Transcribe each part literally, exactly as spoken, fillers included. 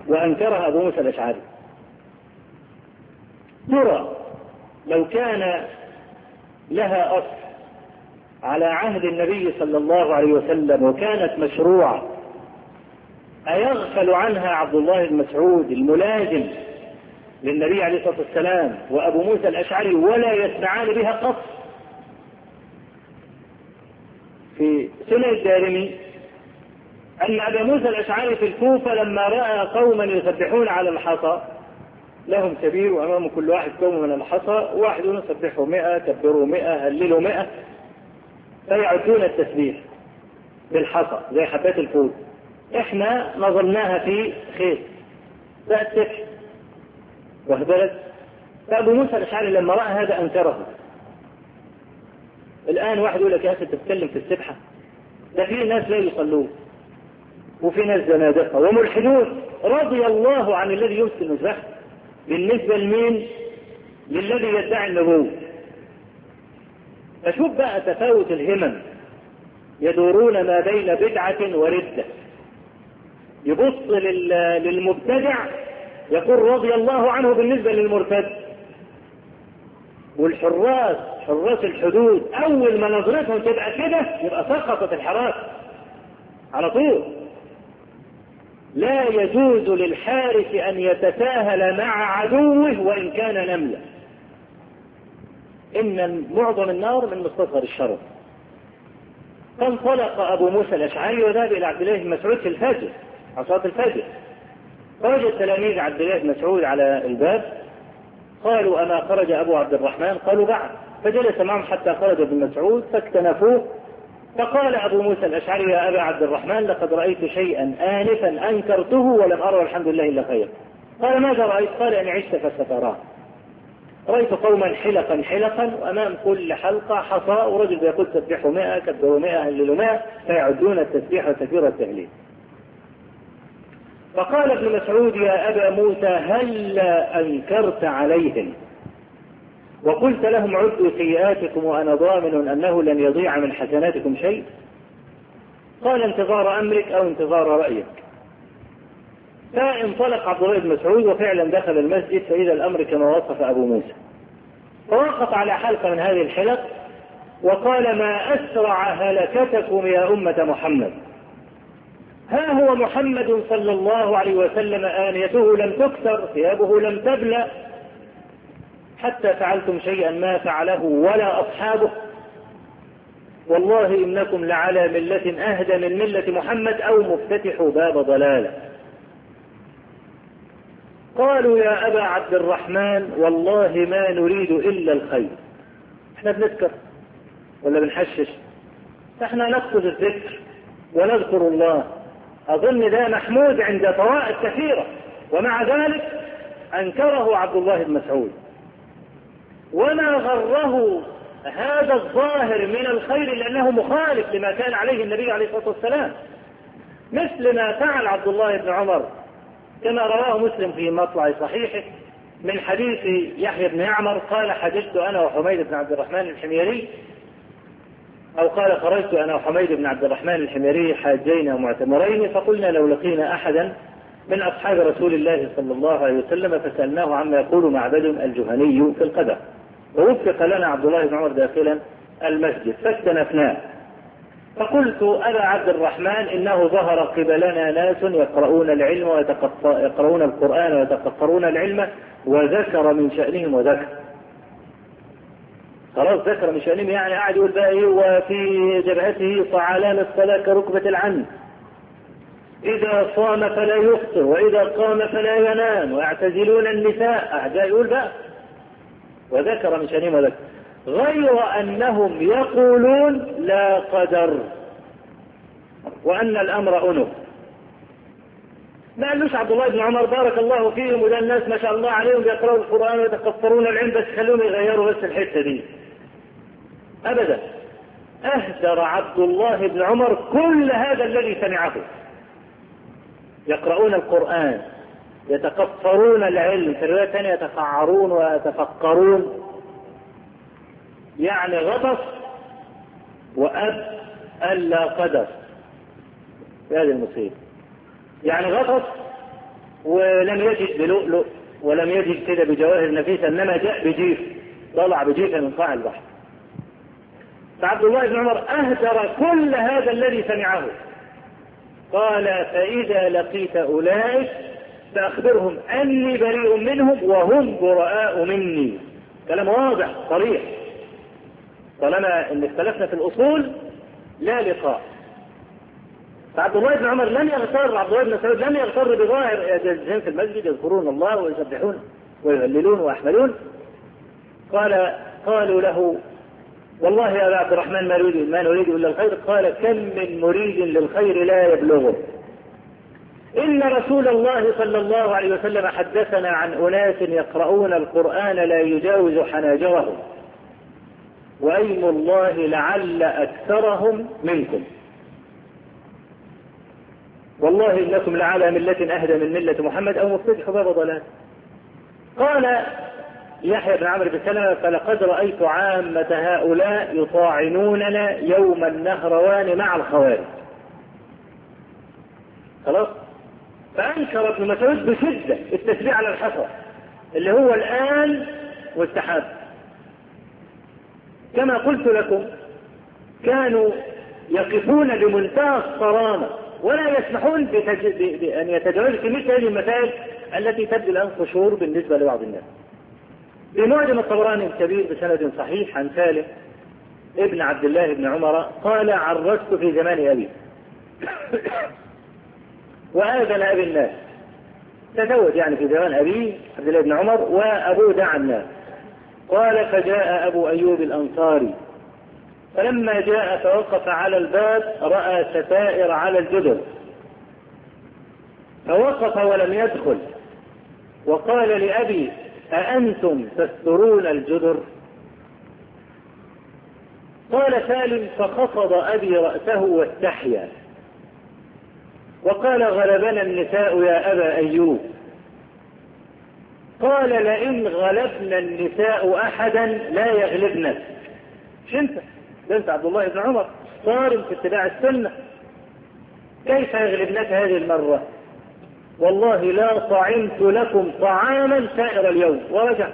وأنكرها أبو موسى الأشعري. ترى لو كان لها أصل على عهد النبي صلى الله عليه وسلم وكانت مشروعة، أيغفل عنها عبد الله بن مسعود الملازم للنبي عليه الصلاة والسلام وأبو موسى الأشعري ولا يسمعان بها قط؟ في سنن الدارمي أن أبا موسى الأشعري في الكوفة لما رأى قوما يسبحون على الحصى، لهم كبير وأمام كل واحد قوم من الحصى، واحد يسبحوا مئة، كبروا مئة، هللوا مئة، فيعدون التسبيح بالحصى زي حبات الفول. احنا نظمناها في خير بقت سبح وهبلت. فأبو موسى الأشعري لما رأى هذا أنكره. الآن واحد يقول لك يا أخي تتكلم في السبحة، ده في ناس لا يصلون وفي ناس زنادقة وملحدون، رضي الله عن الذي يمسك الزحف. بالنسبة لمين؟ للذي يدعي النبوة. فشوف بقى تفاوت الهمم، يدورون ما بين بدعة وردة. يبص للمبتدع يقول رضي الله عنه بالنسبة للمرتد، والحراس حراس الحدود أول ما نظرتهم تبقى كده يبقى سقطت الحراس على طول. لا يجوز للحارس أن يتساهل مع عدوه وإن كان نملا. إن معظم النار من مستصغر الشرف. فانطلق أبو موسى الأشعري وذهب إلى عبد الله بن مسعود في الفجر على صلاة الفجر، فوجد تلاميذ عبد الله بن مسعود على الباب، قالوا أما خرج أبو عبد الرحمن؟ قالوا بعد. فجلس معهم حتى خرج ابن مسعود فاكتنفوه، فقال أبو موسى الأشعري يا أبا عبد الرحمن لقد رأيت شيئا آنفا أنكرته ولم أرى والحمد لله إلا خير. قال ماذا رأيت؟ قال أن عشت فستراه. رأيت قوما حلقا حلقا وأمام كل حلقة حصى ورجل يقول تسبحوا مئة، كبروا مئة، هللوا مئة، فيعدون التسبيح والتكبير والتهليل. فقال ابن مسعود يا أبا موسى هل أنكرت عليهم وقلت لهم عدوا سيئاتكم وأنا ضامن أنه لن يضيع من حسناتكم شيء؟ قال انتظار أمرك أو انتظار رأيك. فانطلق عبد الله بن مسعود وفعلا دخل المسجد فإذا الأمر كما وصف أبو موسى، فوقف على حلقة من هذه الحلق وقال ما أسرع هلكتكم يا أمة محمد، ها هو محمد صلى الله عليه وسلم آنيته لم تكسر، ثيابه لم تبلى، حتى فعلتم شيئا ما فعله ولا أصحابه، والله إنكم لعلى ملة أهدى من ملة محمد أو مفتتح باب ضلالة. قالوا يا أبا عبد الرحمن والله ما نريد إلا الخير. احنا بنذكر ولا بنحشش؟ احنا نقصد الذكر ونذكر الله. أظن ده محمود عند طوائف كثيرة، ومع ذلك أنكره عبد الله بن مسعود. وما غره هذا الظاهر من الخير لأنه مخالف لما كان عليه النبي عليه الصلاة والسلام، مثل ما فعل عبد الله بن عمر كما رواه مسلم في مطلع صحيحه من حديث يحيى بن يعمر قال حججت أنا وحميد بن عبد الرحمن الحميري، أو قال خرجت أنا وحميد بن عبد الرحمن الحميري حاجين ومعتمرين، فقلنا لو لقينا أحدا من أصحاب رسول الله صلى الله عليه وسلم فسألناه عما يقول معبد الجهني في القدر، ووفق لنا عبد الله بن عمر داخلا المسجد فاستنفناه. فقلت أبا عبد الرحمن إنه ظهر قبلنا ناس يقرؤون العلم ويقرؤون القرآن ويتقطرون العلم وذكر من شأنهم وذكر. خلاص ذكر من شأنهم يعني قاعد يقول بقى ايه وفي جبهته طعالان الصلاة كركبة العنب، إذا صام فلا يفطر وإذا قام فلا ينام ويعتزلون النساء، أعجاء يقول بقى وذكر من شأنهم وذكر، غير أنهم يقولون لا قدر وأن الأمر أنف. ما قالوش عبد الله بن عمر بارك الله فيهم وده الناس ما شاء الله عليهم يقرأوا القرآن ويتقطرون العلم بس خلوهم يغيروا بس الحتة دي، أبدا. أهدر عبد الله بن عمر كل هذا الذي سمعه. يقرؤون القرآن يتقطرون العلم، في الرواية الثانية يتفعرون ويتفقرون، يعني غطس وأب ألا قدر في هذه المصيبة، يعني غطس ولم يجد بلؤلؤ ولم يجد كده بجواهر نفيسة، إنما جاء بجيف، طلع بجيفة من قاع البحر. فعبد الله بن عمر أهدر كل هذا الذي سمعه. قال فإذا لقيت أولئك فأخبرهم أني بريء منهم وهم براء مني. كلام واضح صريح، طالما ان اختلفنا في الأصول لا لقاء. فعبد الله بن عمر لم يغتر، عبد الله بن مسعود لم يغتر بظاهر يجلسون في المسجد يذكرون الله ويسبحون ويهللون ويحمدون. قال قالوا له والله يا أبا عبد الرحمن ما نريد ما نريد إلا الخير. قال كم من مريد للخير لا يبلغه. إن رسول الله صلى الله عليه وسلم حدثنا عن أناس يقرؤون القرآن لا يجاوز حناجرهم، وأيم الله لعل أكثرهم منكم، والله إنكم لعلى ملة أهدى من ملة محمد أو مفتتح باب ضلال. قال يحيى بن عمرو بن سلمة فلقد رأيت عامة هؤلاء يطاعنوننا يوم النهروان مع الخوارج. خلاص. فأنكر ابن مسعود بشدة التشريع على الحصر اللي هو الآن والسحاب. كما قلت لكم كانوا يقفون بمنتهى الصرامة ولا يسمحون بتج... ب... بأن يتجاوزوا في مثل هذه المسائل التي تبدو الآن قشور بالنسبة لبعض الناس. بمعجم الطبراني الكبير بسند صحيح عن سالم ابن عبد الله بن عمر قال عرست في زمان أبي وآذن أبي الناس، تزوج يعني في زمان أبي عبد الله بن عمر وأبوه دعا الناس. قال فجاء أبو أيوب الأنصاري فلما جاء فوقف على الباب رأى ستائر على الجدر فوقف ولم يدخل وقال لأبي أأنتم تسترون الجدر؟ قال سالم فخفض أبي رأسه واستحيا وقال غلبنا النساء يا أبا أيوب. قال لئن غلبنا النساء أحدا لا يغلبنا. شنت بنت عبد الله بن عمر صارم في اتباع السنة، كيف يغلبنك هذه المرة؟ والله لا طعمت لكم طعاما سائر اليوم. ورجع.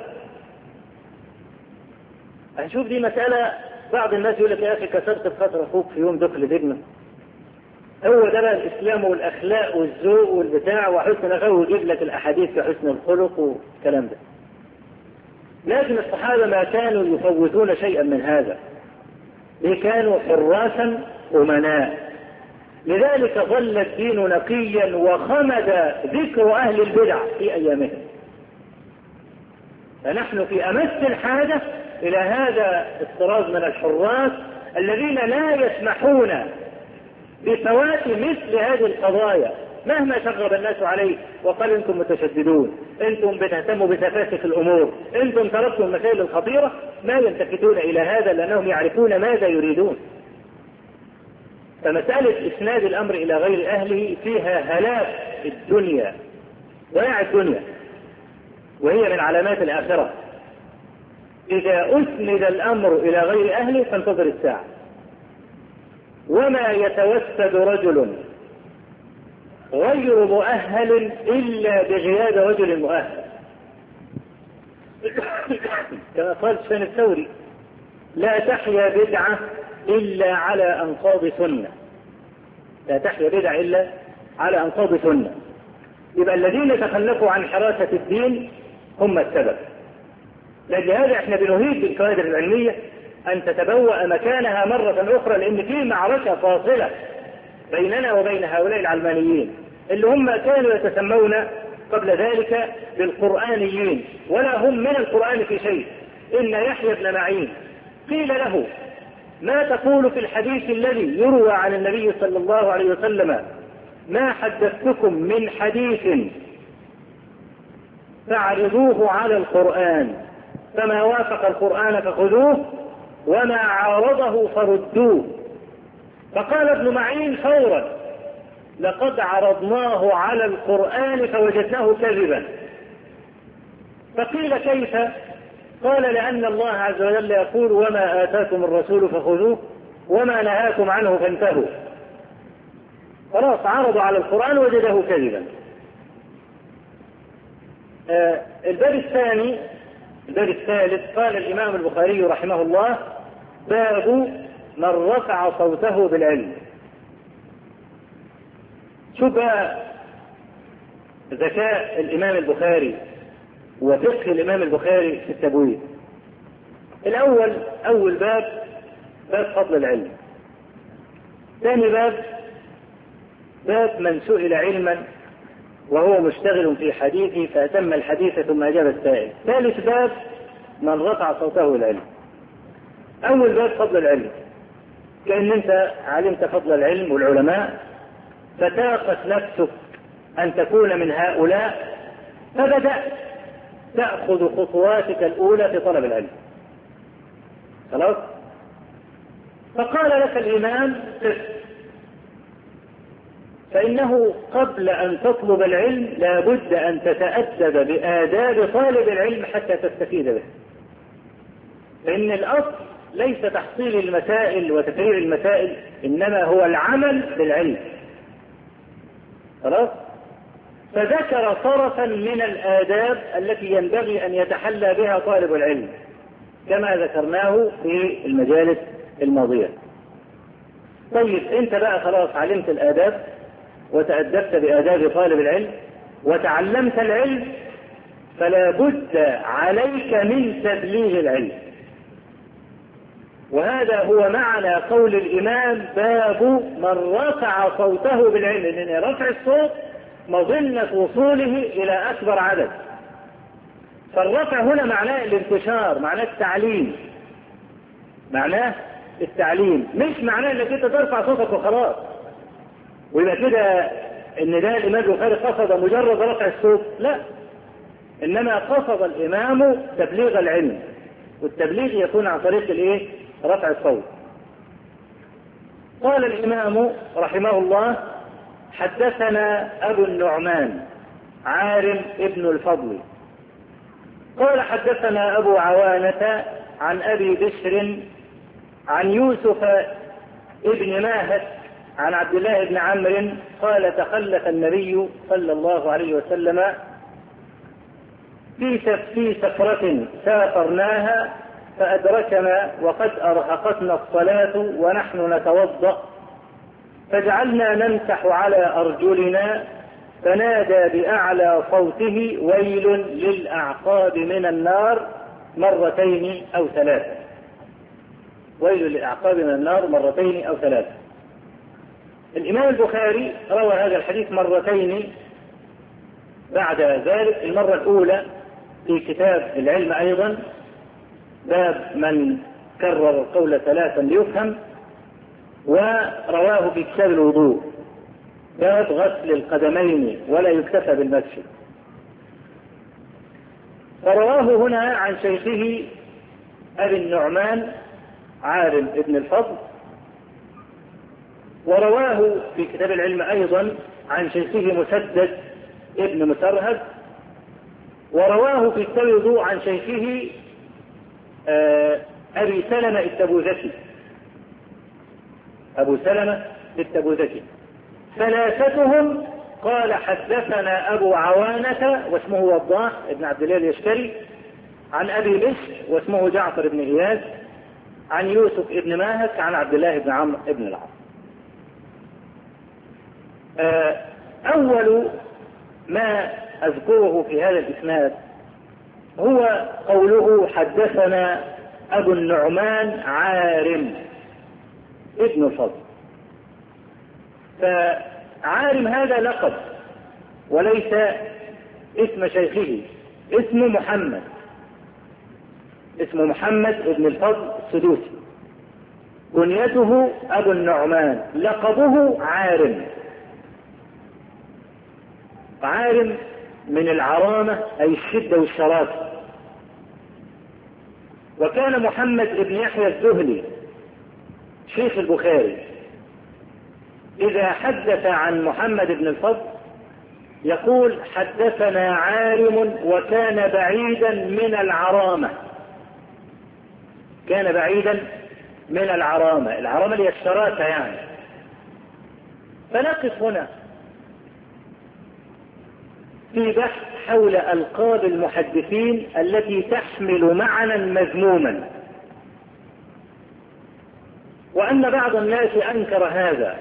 هنشوف دي مسألة بعض الناس يقول لك يا أخي كسرت بخاطر أخوك في يوم دخل ابنه. هو ده بقى الإسلام والأخلاق والذوق والبتاع وحسن الأخلاق، ويجيب لك الأحاديث كحسن الخلق والكلام ده. لكن الصحابة ما كانوا يفوتون شيئا من هذا، كانوا حراسا أمناء. لذلك ظل الدين نقيا وخمد ذكر أهل البدع في أيامهم. فنحن في أمس الحاجة إلى هذا الطراز من الحراس الذين لا يسمحون بفوات مثل هذه القضايا مهما شغب الناس عليه وقال انتم متشددون، انتم بتهتموا بتفاسف الامور، انتم تركتم المسائل الخطيرة. ما يلتفتون الى هذا لانهم يعرفون ماذا يريدون. فمسألة اسناد الامر الى غير اهله فيها هلاك الدنيا ضياع الدنيا، وهي من علامات الاخرة. اذا اسند الامر الى غير اهله فانتظر الساعة. وما يتوسد رجل غير مؤهل إلا بغياب رجل مؤهل. كما قال سفيان الثوري لا تحيا بدعة إلا على أنقاض سنة. لا تحيا بدعة إلا على أنقاض سنة. يبقى الذين تخلفوا عن حراسة الدين هم السبب. لهذا احنا بنهيد بالكوادر العلمية أن تتبوأ مكانها مرة أخرى، لأن في معركة فاصلة بيننا وبين هؤلاء العلمانيين اللي هم كانوا يتسمون قبل ذلك بالقرآنيين ولا هم من القرآن في شيء. إن يحيى بن معين قيل له ما تقول في الحديث الذي يروى عن النبي صلى الله عليه وسلم ما حدثتكم من حديث فاعرضوه على القرآن فما وافق القرآن فخذوه وما عارضه فردوه. فقال ابن معين فورا لقد عرضناه على القرآن فوجدناه كذبا. فقيل كيف؟ قال لأن الله عز وجل يقول وما آتاكم الرسول فخذوه وما نهاكم عنه فانتهوا. خلاص عرضوا على القرآن وجده كذبا. آه الباب الثاني الباب الثالث قال الإمام البخاري رحمه الله: باب من رفع صوته بالعلم. شوف بقى ذكاء الإمام البخاري وفقه الإمام البخاري في التبويب. الأول أول باب باب فضل العلم. ثاني باب باب من سئل علما وهو مشتغل في حديثه فأتم الحديث ثم أجاب السائل. ثالث باب من رفع صوته بالعلم. أول باب فضل العلم، كأن أنت علمت فضل العلم والعلماء فتاقت نفسك أن تكون من هؤلاء، فبدأت تأخذ خطواتك الأولى في طلب العلم. خلاص؟ فقال لك الإمام: فإنه قبل أن تطلب العلم لا بد أن تتأدب بآداب طالب العلم حتى تستفيد به. فإن الأصل ليس تحصيل المسائل وتفريع المسائل، إنما هو العمل بالعلم. خلاص؟ فذكر طرفا من الآداب التي ينبغي أن يتحلى بها طالب العلم كما ذكرناه في المجالس الماضية. طيب أنت بقى خلاص علمت الآداب وتأدبت بآداب طالب العلم وتعلمت العلم، فلا بد عليك من تبليغ العلم. وهذا هو معنى قول الإمام: باب من رفع صوته بالعلم، لأن رفع الصوت مظنة وصوله إلى أكبر عدد. فالرفع هنا معناه الانتشار، معناه التعليم، معناه التعليم، مش معناه انك انت ترفع صوتك وخلاص ويبقى كده ان ده الامام البخاري قصد مجرد رفع الصوت، لا، انما قصد الامام تبليغ العلم، والتبليغ يكون عن طريق الايه؟ رفع الصوت. قال الامام رحمه الله: حدثنا ابو النعمان عارم ابن الفضل قال حدثنا ابو عوانة عن ابي بشر عن يوسف ابن ماهك عن عبد الله بن عمرو قال: تخلف النبي صلى الله عليه وسلم في في سفرة سافرناها فأدركنا وقد أرهقتنا الصلاة ونحن نتوضأ، فجعلنا نمسح على أرجلنا، فنادى بأعلى صوته: ويل للأعقاب من النار مرتين أو ثلاثة. ويل للأعقاب من النار مرتين أو ثلاثة. الإمام البخاري روى هذا الحديث مرتين بعد ذلك. المرة الأولى في كتاب العلم أيضا، باب من كرر القول ثلاثا ليفهم، ورواه في كتاب الوضوء باب غسل القدمين ولا يكتفى بالمسح. فرواه هنا عن شيخه أبي النعمان عارم ابن الفضل، ورواه في كتاب العلم أيضا عن شيخه مسدد ابن مسرهد، ورواه في كتاب الوضوء عن شيخه أبي سلمة التبوذكي أبو سلمة التبوذكي. ثلاثتهم قال: حدثنا أبو عوانة واسمه وضاح ابن عبد الله اليشكري عن أبي بشر واسمه جعفر بن إياس عن يوسف ابن ماهك عن عبد الله بن عمرو ابن العاص. أول ما أذكره في هذا الإسناد هو قوله: حدثنا أبو النعمان عارم ابن الفضل. فعارم هذا لقب وليس اسم شيخه، اسمه محمد، اسمه محمد ابن الفضل السدوسي، كنيته أبو النعمان، لقبه عارم. عارم من العرامة أي الشدة والشراسة. وكان محمد ابن يحيى الزهلي شيخ البخاري إذا حدث عن محمد بن الفضل يقول: حدثنا عارم وكان بعيدا من العرامة. كان بعيدا من العرامة، العرامة اللي هي الشراسة يعني. فنقف هنا. في بحث حول ألقاب المحدثين التي تحمل معنى مذموما، وأن بعض الناس أنكر هذا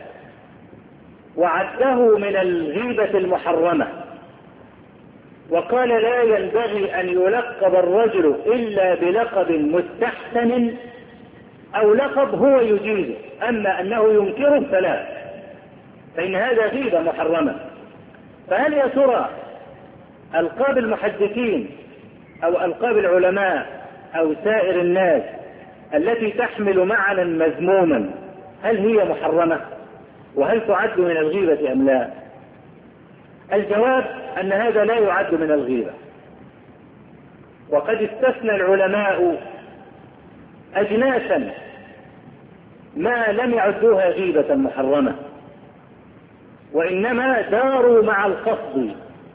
وعده من الغيبة المحرمة، وقال لا ينبغي أن يلقب الرجل إلا بلقب مستحسن أو لقب هو يجيزه، أما أنه ينكره فلا، فإن هذا غيبة محرمة. فهل يا ترى ألقاب المحدثين أو ألقاب العلماء أو سائر الناس التي تحمل معنى مذموما هل هي محرمة؟ وهل تعد من الغيبة أم لا؟ الجواب أن هذا لا يعد من الغيبة، وقد استثنى العلماء أجناسا ما لم يعدوها غيبة محرمة، وإنما داروا مع القصد.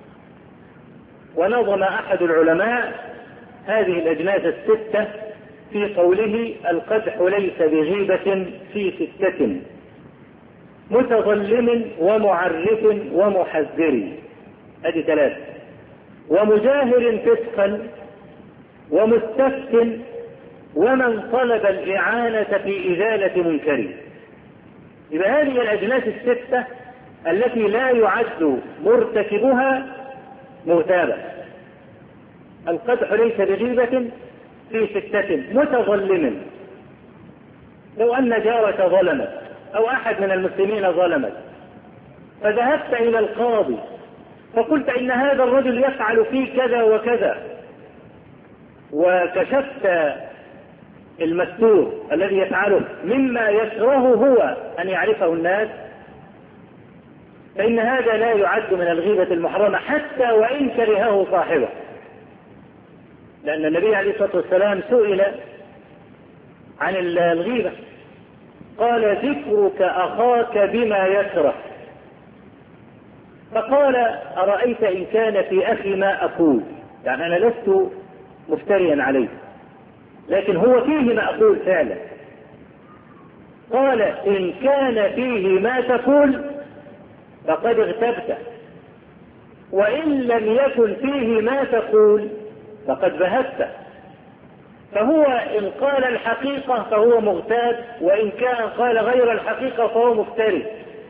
ونظم أحد العلماء هذه الأجناس الستة في قوله: القدح ليس بغيبة في ستة: متظلم ومعرف ومحذر، هذه ثلاثة، ومجاهر فسقا ومستفت ومن طلب الإعانة في إزالة منكر. إذا هذه الأجناس الستة التي لا يعد مرتكبها مغتابا. القدح ليس بغيبة في ستة: متظلم، لو أن جارك ظلمت أو أحد من المسلمين ظلمت فذهبت إلى القاضي فقلت إن هذا الرجل يفعل فيه كذا وكذا، وكشفت المستور الذي يفعله مما يكرهه هو أن يعرفه الناس، فإن هذا لا يعد من الغيبة المحرمة حتى وإن كرهه صاحبه، لأن النبي عليه الصلاة والسلام سئل عن الغيبة قال: ذكرك أخاك بما يكره، فقال: أرأيت إن كان في أخي ما أقول، يعني أنا لست مفتريا عليه لكن هو فيه ما أقول فعلا. قال: إن كان فيه ما تقول فقد اغتبت، وإن لم يكن فيه ما تقول فقد بهت. فهو إن قال الحقيقة فهو مغتاب، وإن كان قال غير الحقيقة فهو مفتري.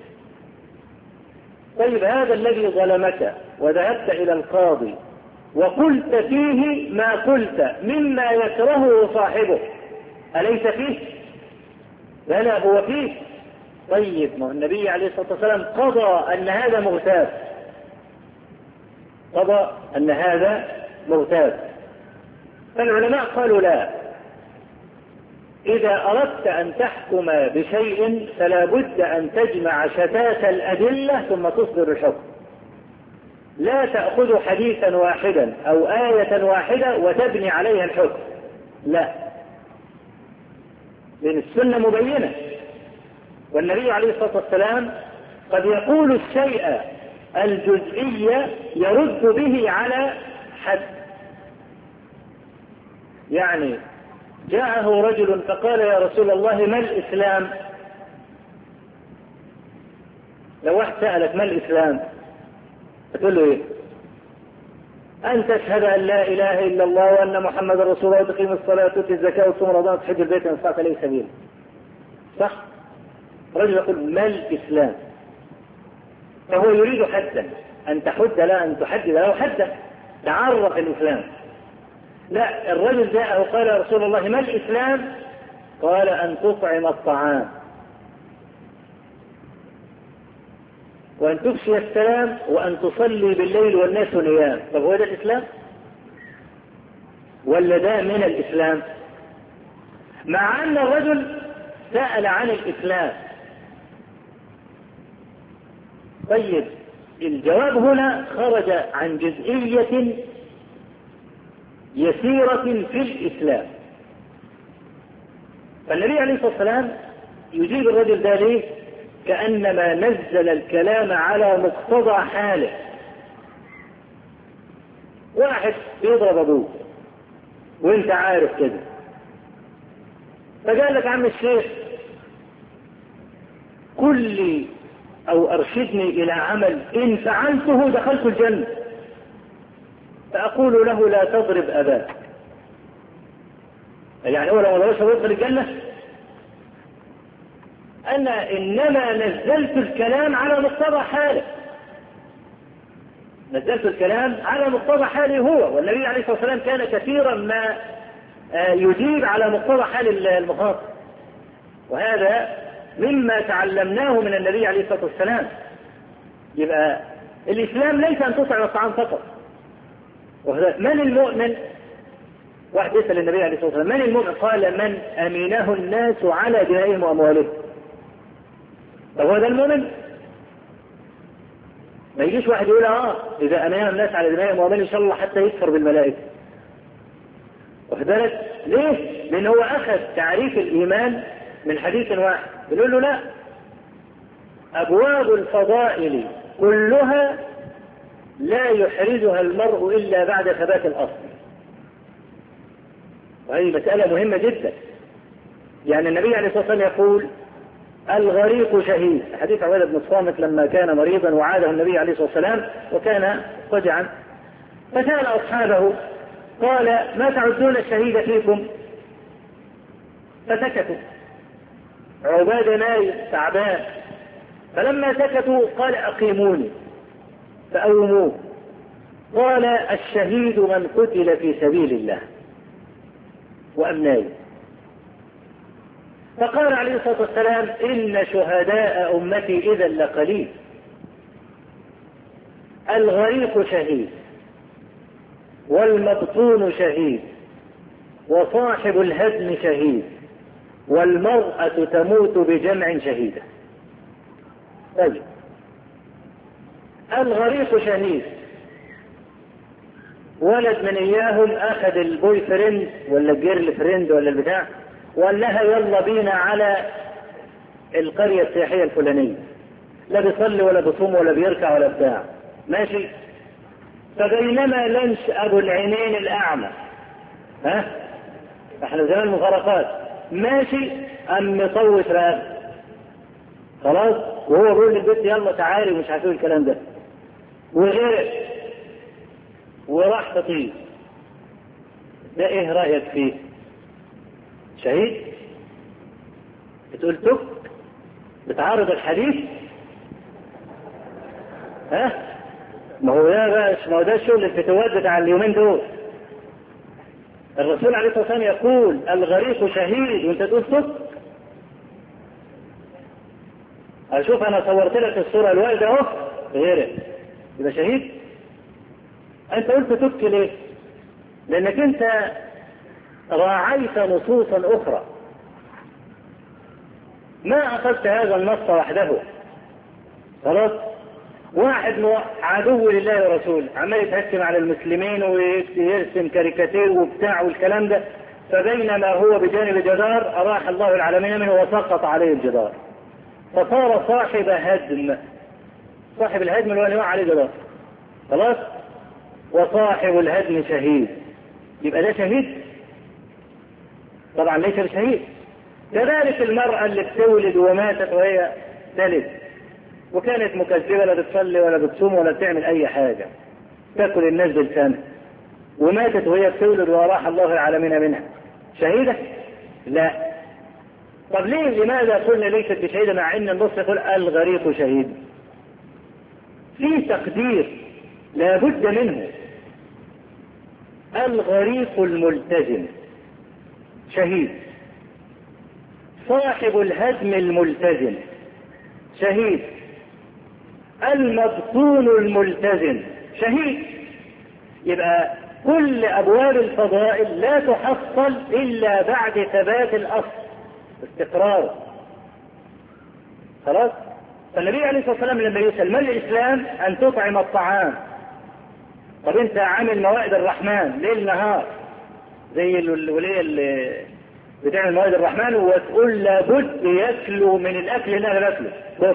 طيب هذا الذي ظلمك وذهبت إلى القاضي وقلت فيه ما قلت مما يكرهه صاحبه، أليس فيه؟ لا لا هو فيه. طيب ما النبي عليه الصلاة والسلام قضى أن هذا مغتاب، قضى أن هذا مغتاب. فالعلماء قالوا لا، إذا أردت أن تحكم بشيء فلا بد أن تجمع شتات الأدلة ثم تصدر الحكم، لا تأخذ حديثا واحدا أو آية واحدة وتبني عليها الحكم، لا، لأن السنة مبينة، والنبي عليه الصلاة والسلام قد يقول الشيء الجزئي يرد به على حد. يعني جاءه رجل فقال: يا رسول الله ما الإسلام؟ لو واحد سألك ما الإسلام تقول له إيه؟ أن تشهد أن لا إله إلا الله وأن محمد رسول الله وتقيم الصلاة وتؤتي الزكاة وتصوم رمضان وتحج البيت إن استطعت إليه سبيلا. صح؟ رجل يقول ما الإسلام؟ فهو يريد حدا، أن تحد لا أن تحدد له حدا، تعرف الإسلام. لا، الرجل جاءه وقال: يا رسول الله ما الإسلام؟ قال: أن تطعم الطعام وأن تفشي السلام وأن تصلي بالليل والناس نيام. طب هو ده الإسلام؟ ولا ده من الإسلام؟ مع أن الرجل سأل عن الإسلام. طيب الجواب هنا خرج عن جزئية يسيرة في الإسلام. فالنبي عليه الصلاة والسلام يجيب الرجل ده ليه؟ كأنما نزل الكلام على مقتضى حاله. واحد بيضرب أبوه وانت عارف كده، فقال لك: عم الشيخ قل لي أو أرشدني إلى عمل إن فعلته دخلت الجنة. فأقول له لا تضرب أباك. يعني هو لو ما ضربش يدخل الجنة؟ أنا إنما نزلت الكلام على مقتضى حاله، نزلت الكلام على مقتضى حاله هو، والنبي عليه الصلاة والسلام كان كثيرا ما يجيب على مقتضى حال المخاطب، وهذا مما تعلمناه من النبي عليه الصلاة والسلام. يبقى الإسلام ليس أن تطعم الطعام فقط. من المؤمن؟ واحد يسأل النبي عليه الصلاة والسلام من المؤمن؟ قال من أمينه الناس على دمائهم وأموالهم. طب هو ده المؤمن؟ ما يجيش واحد يقول اه إذا أمينه الناس على دمائهم وأموالهم إن شاء الله حتى يكفر بالملائكة. واخد بالك؟ ليه؟ لأن هو أخذ تعريف الإيمان من حديث واحد، بنقول له لا، أبواب الفضائل كلها لا يحرزها المرء إلا بعد ثبات الأصل. وهذه مسألة مهمة جدا. يعني النبي عليه الصلاة والسلام يقول الغريق شهيد، حديث عبادة بن الصامت لما كان مريضا وعاده النبي عليه الصلاة والسلام وكان فجعا، فسأل أصحابه قال ما تعدون الشهيد فيكم؟ فسكتوا. عبادة نايم تعبان، فلما سكتوا قال أقيموني، فأوموه. قال الشهيد من قتل في سبيل الله، وأم نايم. فقال عليه الصلاة والسلام إن شهداء أمتي إذا لقليل. الغريق شهيد، والمبطون شهيد، وصاحب الهدم شهيد، والمرأة تموت بجمع شهيدة. طيب الغريق شهيد، ولد من إياهم أخذ البوي فريند ولا الجيرل فريند ولا البتاع وقال لها يلا بينا على القرية السياحية الفلانية، لا بيصلي ولا بيصوم ولا بيركع ولا بتاع، ماشي. فبينما لنش أبو العينين الأعمى، ها احنا زمان مفارقات، ماشي أم مطوش رقبته خلاص، وهو بيقول للبنت يلا تعالي ومش عارفين الكلام ده، وغيره وراح تطير. ده ايه رأيك فيه؟ شهيد؟ بتقول تك بتعارض الحديث؟ ها؟ ما هو ده ما هو ده الشغل الفتوات بتاع اليومين دول. الرسول عليه الصلاة والسلام يقول الغريق شهيد وانت تقول تك؟ اشوف انا صورت لك الصورة الوالدة اهو غيرك يبقى شهيد؟ انت قلت تك ليه؟ لانك انت راعيت نصوصا اخرى، ما اخذت هذا النص وحده. خلاص، واحد عدو لله ورسوله عمال يتهكم على المسلمين ويرسم كاريكاتير وبتاع والكلام ده، فبينما هو بجانب جدار اراح الله العالمين منه وسقط عليه الجدار، فصار صاحب هدم. صاحب الهدم اللي هو يقع عليه جدار. خلاص، وصاحب الهدم شهيد. يبقى ده شهيد؟ طبعا ليس بشهيد. كذلك المرأة اللي بتولد وماتت وهي تلد وكانت مكذبة، لا بتصلي ولا بتصوم ولا بتعمل اي حاجة، تاكل الناس بالسنة، وماتت وهي بتولد وراح الله العالمين منها، شهيدة؟ لا. طب ليه لماذا قلنا ليست بشهيدة مع ان النص يقول الغريق شهيد؟ في تقدير لا بد منه. الغريق الملتزم شهيد، صاحب الهدم الملتزم شهيد، المبطون الملتزم شهيد. يبقى كل أبواب الفضائل لا تحصل إلا بعد ثبات الأصل استقرار. خلاص. فالنبي عليه الصلاة والسلام لما يسأل ما الإسلام؟ أن تطعم الطعام. طب أنت عامل موائد الرحمن ليل نهار زي الولية اللي بتعمل موائد الرحمن وتقول لابد ياكلوا من الأكل اللي أنا باكله بس،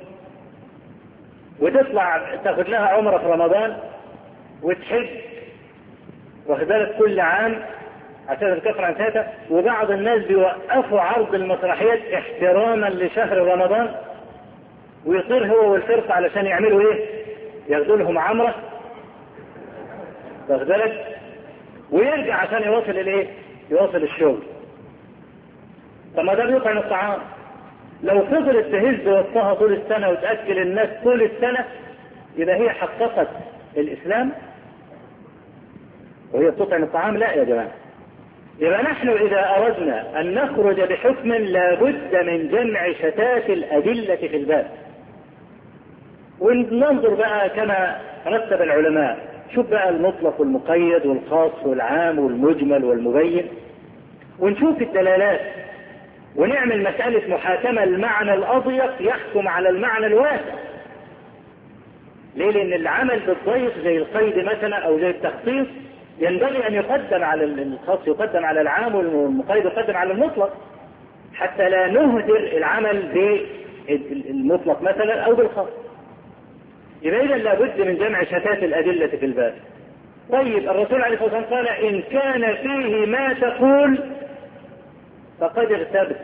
وتطلع تاخد لها عمرة في رمضان وتحج واخد بالك كل عام عشان الكفر عن ساعتها. وبعض الناس بيوقفوا عرض المسرحيات احتراما لشهر رمضان ويطير هو والفرقة علشان يعملوا ايه؟ ياخدوا لهم عمرة واخد بالك؟ ويرجع عشان يواصل الايه؟ يواصل الشغل. طب ما ده بيطعم الطعام. لو فضلت تهز وسطها طول السنة وتأكل الناس طول السنة يبقى هي حققت الإسلام وهي بتطعم الطعام؟ لا يا جماعة. يبقى نحن إذا أردنا أن نخرج بحكم لابد من جمع شتات الأدلة في الباب، وننظر بقى كما رتب العلماء، شوف بقى المطلق والمقيد والخاص والعام والمجمل والمبين، ونشوف الدلالات، ونعمل مسألة محاكمة المعنى الأضيق يحكم على المعنى الواسع. ليه؟ لأن العمل بالضيق زي القيد مثلا أو زي التخصيص ينبغي أن يقدم على الخاص، يقدم على العام، والمقيد يقدم على المطلق، حتى لا نهدر العمل بالمطلق مثلا أو بالخاص. يبقى إذا لابد من جمع شتات الأدلة في الباب. طيب الرسول عليه الصلاة والسلام قال إن كان فيه ما تقول فقد اغتبت.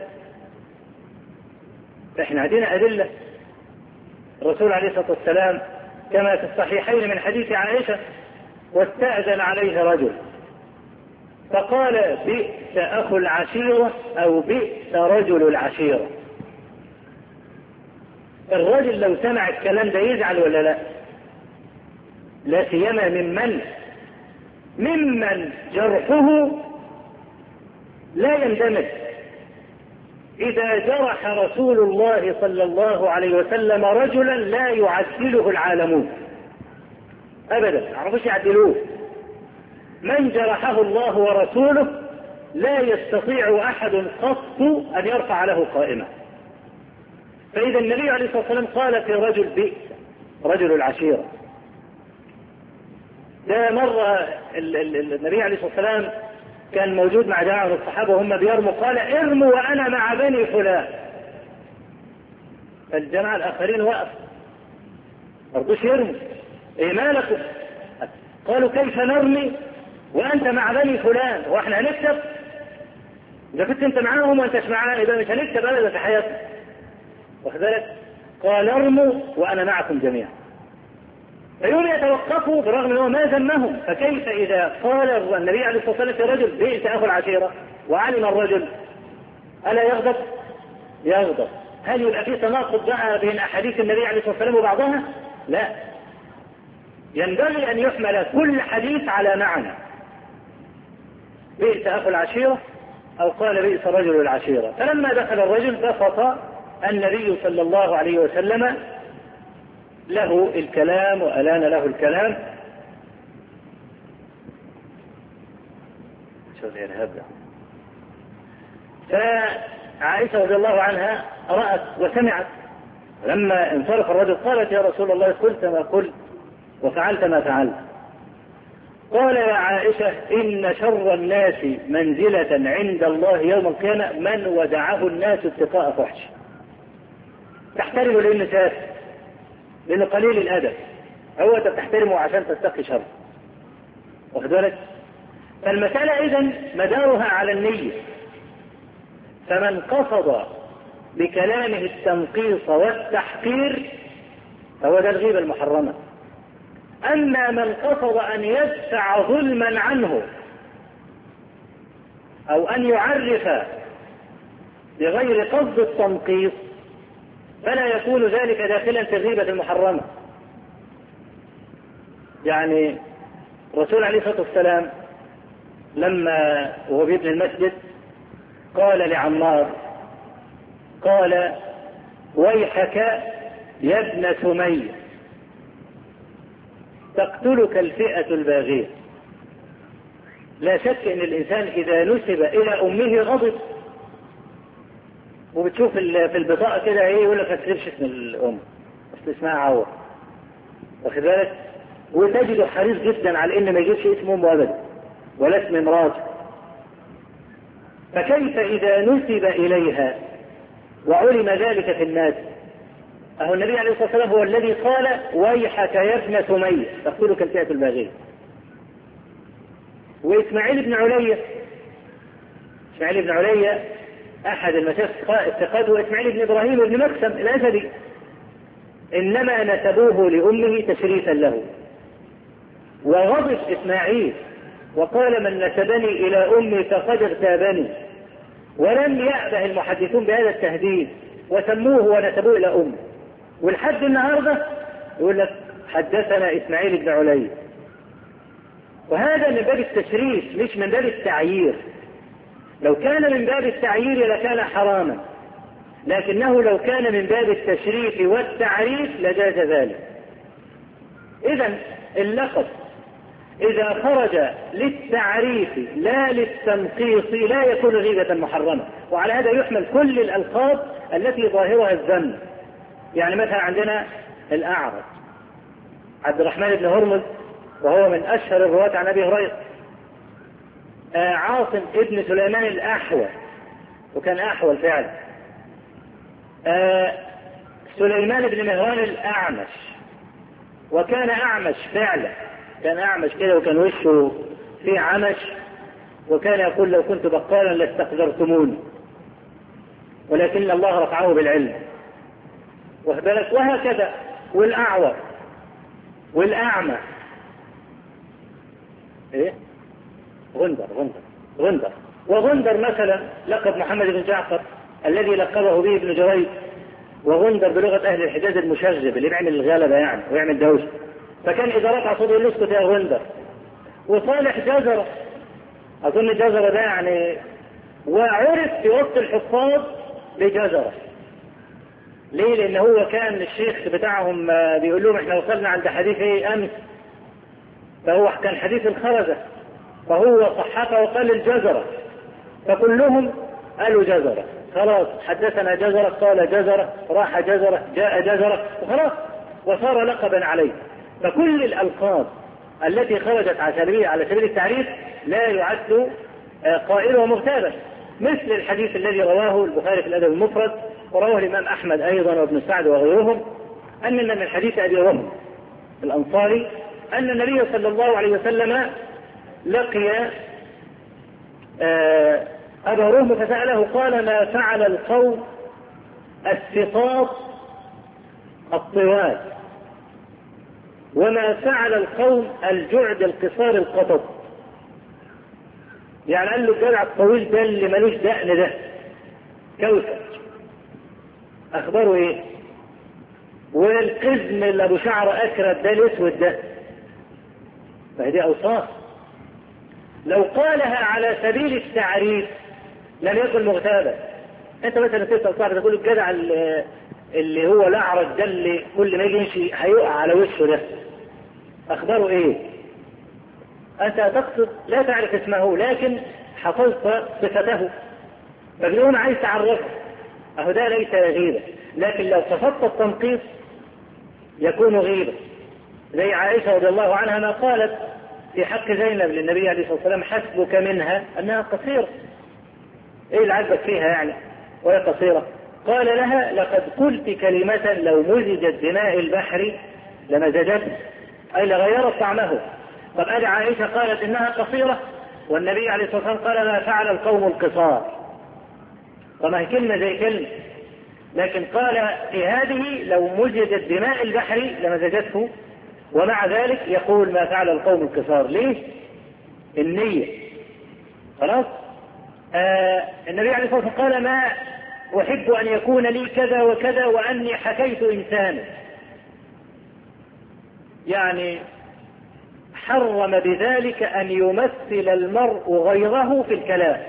فإحنا عندنا أدلة. الرسول عليه الصلاة والسلام كما في الصحيحين من حديث عائشة واستأذن عليه رجل فقال بئس أخو العشيرة أو بئس رجل العشيرة. الرجل لو سمع الكلام ده يزعل ولا لا؟ لا سيما ممن ممن جرحه لا يندمج. إذا جرح رسول الله صلى الله عليه وسلم رجلا لا يعدله العالمون أبدا، عرفوش يعدلوه. من جرحه الله ورسوله لا يستطيع أحد قط أن يرفع له قائمة. فإذا النبي عليه الصلاة والسلام قال في رجل بئس رجل العشيرة. ده مرة النبي عليه الصلاة والسلام كان موجود مع جماعة من الصحابة وهم بيرموا، قال ارموا وأنا مع بني فلان. الجماعة الآخرين وقف مرضوش يرموا. إيه مالكم؟ قالوا كيف نرمي وأنت مع بني فلان وإحنا هنكتب؟ إذا كنت أنت معاهم وأنتش معانا إذا مش هنكتب أبدا في حياتنا. واخد بالك؟ قال ارموا وأنا معكم جميعا. فيوم يتوقفوا برغم أنه ما ذمهم. فكيف إذا قال النبي عليه الصلاة والسلام في رجل بئس أخو العشيرة وعلم الرجل ألا يغضب؟ يغضب. هل يبقى في تناقض بقى بين أحاديث النبي عليه الصلاة والسلام وبعضها؟ لا، ينبغي أن يحمل كل حديث على معنى. بئس أخو العشيرة أو قال بئس رجل العشيرة. فلما دخل الرجل بسط النبي صلى الله عليه وسلم له الكلام وألان له الكلام. فعائشة رضي الله عنها رأت وسمعت. لما انصرف الرجل قالت يا رسول الله قلت ما قلت وفعلت ما فعلت. قال يا عائشة إن شر الناس منزلة عند الله يوم القيامة من ودعه الناس اتقاء فحش. تحترمه لأنه ساس، لأنه قليل الأدب، هو أنت تحترمه عشان تستقي شر. واخد بالك؟ فالمسألة إذن مدارها على النية. فمن قصد بكلامه التنقيص والتحقير فهو ده الغيبة المحرمة. أما من قصد أن يدفع ظلما عنه أو أن يعرف بغير قصد التنقيص فلا يكون ذلك داخلا في الغيبة المحرمة. يعني الرسول عليه الصلاة والسلام لما وهو بيبني المسجد قال لعمار قال ويحك يا ابن سمية تقتلك الفئة الباغية. لا شك ان الانسان اذا نسب الى امه غضب، وبتشوف في البطاقة كده ايه يقول لك ما تكتبش اسم الام بس اسمها عور. واخد بالك؟ وتجده حريص جدا على ان ما يجيبش اسم امه ابدا ولا اسم امراته. فكيف اذا نسب اليها وعلم ذلك في الناس؟ أهو النبي عليه الصلاة والسلام هو الذي قال ويحك يا ابن سمية تقتلك الفئة الباغية. وإسماعيل بن علية إسماعيل بن علية أحد المشايخ اتخذه إسماعيل بن إبراهيم بن مقسم الأسدي، إنما نسبوه لأمه تشريفا له. وغضب إسماعيل وقال من نسبني إلى أمي فقد اغتابني، ولم يأبه المحدثون بهذا التهديد وسموه ونسبوه إلى أمه. والحد النهاردة يقول لك حدثنا إسماعيل بن علي، وهذا من باب التشريف مش من باب التعيير. لو كان من باب التعيير لكان حراما، لكنه لو كان من باب التشريف والتعريف لجاز ذلك. إذن اللقب إذا خرج للتعريف لا للتنقيص لا يكون غيبة محرمة، وعلى هذا يحمل كل الألقاب التي ظاهرها الذم. يعني مثلا عندنا الأعرج عبد الرحمن بن هرمز وهو من أشهر الرواة عن أبي هريرة. آه عاصم ابن سليمان الأحول وكان أحول فعلا. آه سليمان بن مهران الأعمش وكان أعمش فعلا، كان أعمش كده وكان وشه فيه عمش، وكان يقول لو كنت بقالا لاستقدرتموني، ولكن الله رفعه بالعلم. وهكذا. والأعور والأعمى إيه؟ غندر غندر غندر وغندر مثلا لقب محمد بن جعفر الذي لقبه به ابن جريج، وغندر بلغة أهل الحجاز المشغب اللي بيعمل الغلبة يعني ويعمل دوشة، فكان إذا رفع صوته يقول اسكت يا غندر. وصالح جزرة، أظن جزرة ده يعني، وعرف في وسط الحفاظ بجزرة. ليه؟ لأن هو كان الشيخ بتاعهم بيقول لهم احنا وصلنا عند حديث ايه أمس، فهو كان حديث الخرزة، فهو صححه وقال الجزرة، فكلهم قالوا جزرة. خلاص حدثنا جزرة، قال جزرة، راح جزرة، جاء جزرة، وخلاص وصار لقبا عليه. فكل الألقاب التي خرجت على سبيل التعريف لا يعد قائله مغتابا، مثل الحديث الذي رواه البخاري في الأدب المفرد ورواه الإمام أحمد أيضا وابن سعد وغيرهم، أن من حديث أبي رهم الأنصاري أن النبي صلى الله عليه وسلم لقي أبا رهم فسأله قال ما فعل القوم السقاط الطوال وما فعل القوم الجعد القصار القطط. يعني قال له الجدع الطويل ده اللي ملوش دقن ده كوثر أخباره إيه؟ والقزم اللي أبو شعر أكرد ده الأسود ده، فهذه أوصاف لو قالها على سبيل التعريف لم يكن مغتابا. أنت مثلا تسأل صاحب تقول الجدع اللي هو الأعرج ده اللي كل ما يجي يمشي هيقع على وشه ده أخباره إيه؟ أنت تقصد لا تعرف اسمه لكن حفظت صفته، فبيقول عايز تعرفه، أهو ده ليس غيبة. لكن لو قصدت التنقيص يكون غيبة، زي عائشة رضي الله عنها ما قالت في حق زينب للنبي عليه الصلاة والسلام حسبك منها أنها قصيرة، إيه اللي عجبك فيها يعني وهي قصيرة؟ قال لها لقد قلت كلمة لو مزجت بماء البحر لمزجته، أي لغيرت طعمه. طب أدي عائشة قالت إنها قصيرة والنبي عليه الصلاة والسلام قال ما فعل القوم القصار، فما هي كلمة زي كلمة، لكن قال في هذه لو مزجت بماء البحر لمزجته، ومع ذلك يقول ما فعل القوم القصار. ليه؟ النية. خلاص. آه النبي عليه الصلاة والسلام قال ما أحب أن يكون لي كذا وكذا وأني حكيت إنسانا، يعني حرم بذلك أن يمثل المرء غيره في الكلام.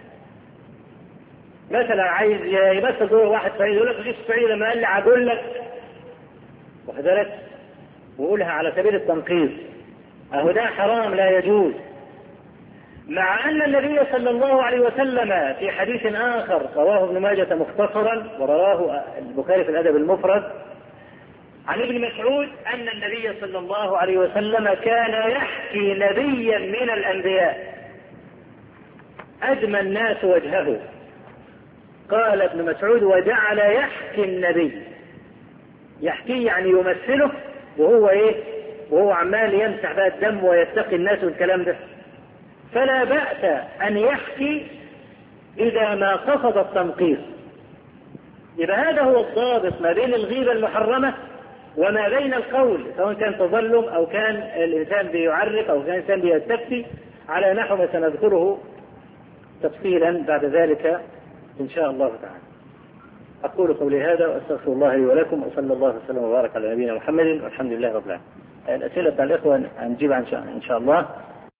مثلا عايز يمثل دور واحد سعيد يقول لك غير سعيد لما قال لي عقول لك وحذرت وقولها على سبيل التنقيص، أهو ده حرام لا يجوز. مع أن النبي صلى الله عليه وسلم في حديث آخر رواه ابن ماجة مختصرا ورواه البخاري في الأدب المفرد عن ابن مسعود أن النبي صلى الله عليه وسلم كان يحكي نبيا من الأنبياء أدمى الناس وجهه. قال ابن مسعود وجعل يحكي النبي، يحكي يعني يمثله وهو ايه وهو عمال يمسح بقى الدم ويتقي الناس والكلام ده. فلا بأس أن يحكي إذا ما قصد التنقيص. يبقى هذا هو الضابط ما بين الغيبة المحرمة وما بين القول سواء كان تظلم أو كان الإنسان بيعرف أو كان الإنسان بيستفتي على نحو ما سنذكره تفصيلا بعد ذلك إن شاء الله تعالى. أقول قولي هذا وأستغفر الله لي ولكم، وصلى الله وسلم وبارك على نبينا محمد والحمد لله رب العالمين. الأسئلة بتاع الإخوة هنجيبها إن شاء الله.